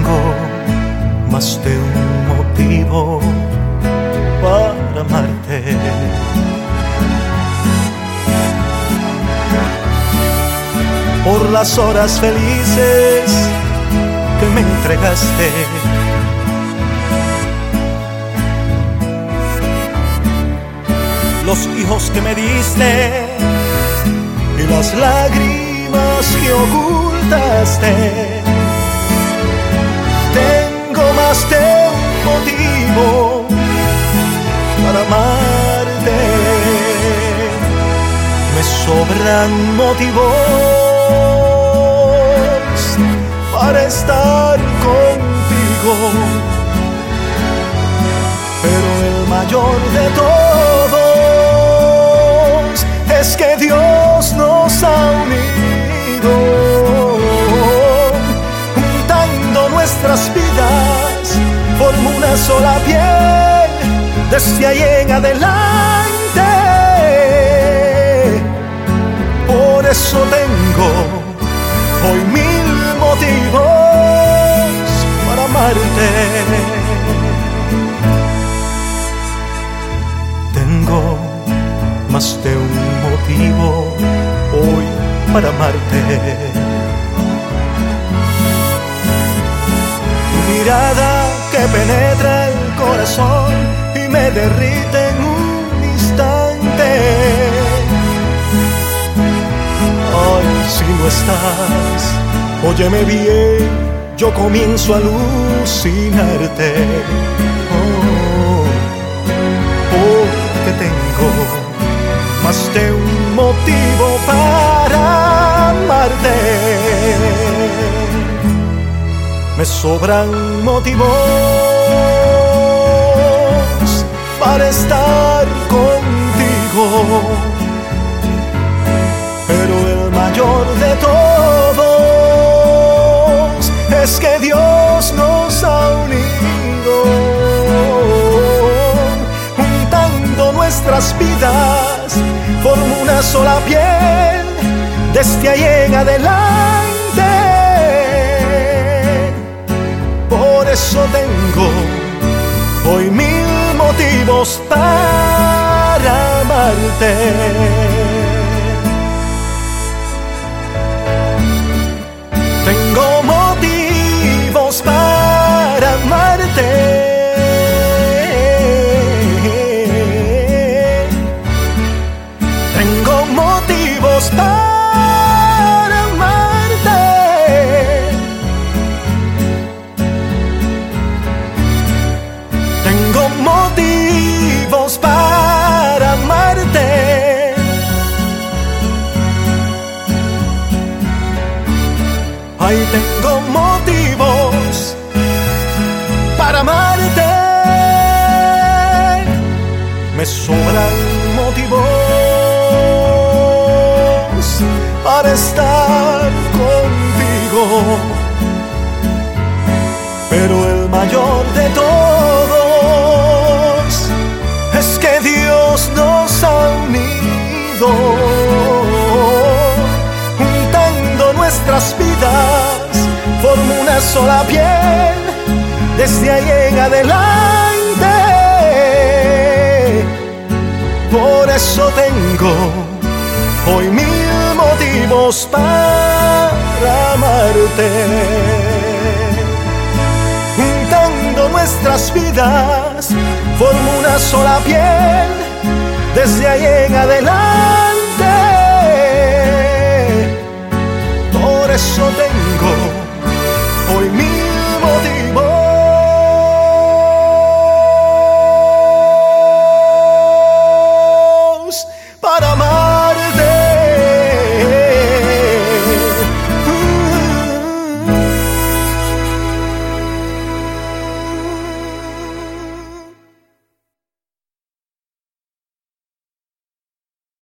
Tengo más de un motivo para amarte. Por las horas felices que me entregaste, los hijos que me diste y las lágrimas que ocultaste. Tengo más de un motivo para amarte. Me sobran motivos para estar contigo, pero el mayor de todos es que Dios nos ha unido, juntando nuestras vidas, forma una sola piel, desde ahí en adelante. Por eso tengo hoy 1000 motivos para amarte. Tengo más de un motivo hoy para amarte. Tu mirada que penetra el corazón y me derrite en un instante. Ay, si no estás, óyeme bien, yo comienzo a alucinarte. Porque tengo más de un motivo para amarte. Me sobran motivos para estar contigo, pero el mayor de todos es que Dios nos ha unido, juntando nuestras vidas, forma una sola piel, desde ahí en adelante. Por eso tengo hoy 1000 motivos para amarte. Tengo motivos para amarte. Tengo motivos para amarte. Tengo motivos para amarte. Ay, tengo motivos para amarte. Me sobran motivos para estar contigo, pero el mayor de todos es que Dios nos ha unido, juntando nuestras vidas, forma una sola piel, desde ahí en adelante. Por eso tengo hoy 1000 motivos para amarte, juntando nuestras vidas, forma una sola piel, desde ahí en adelante.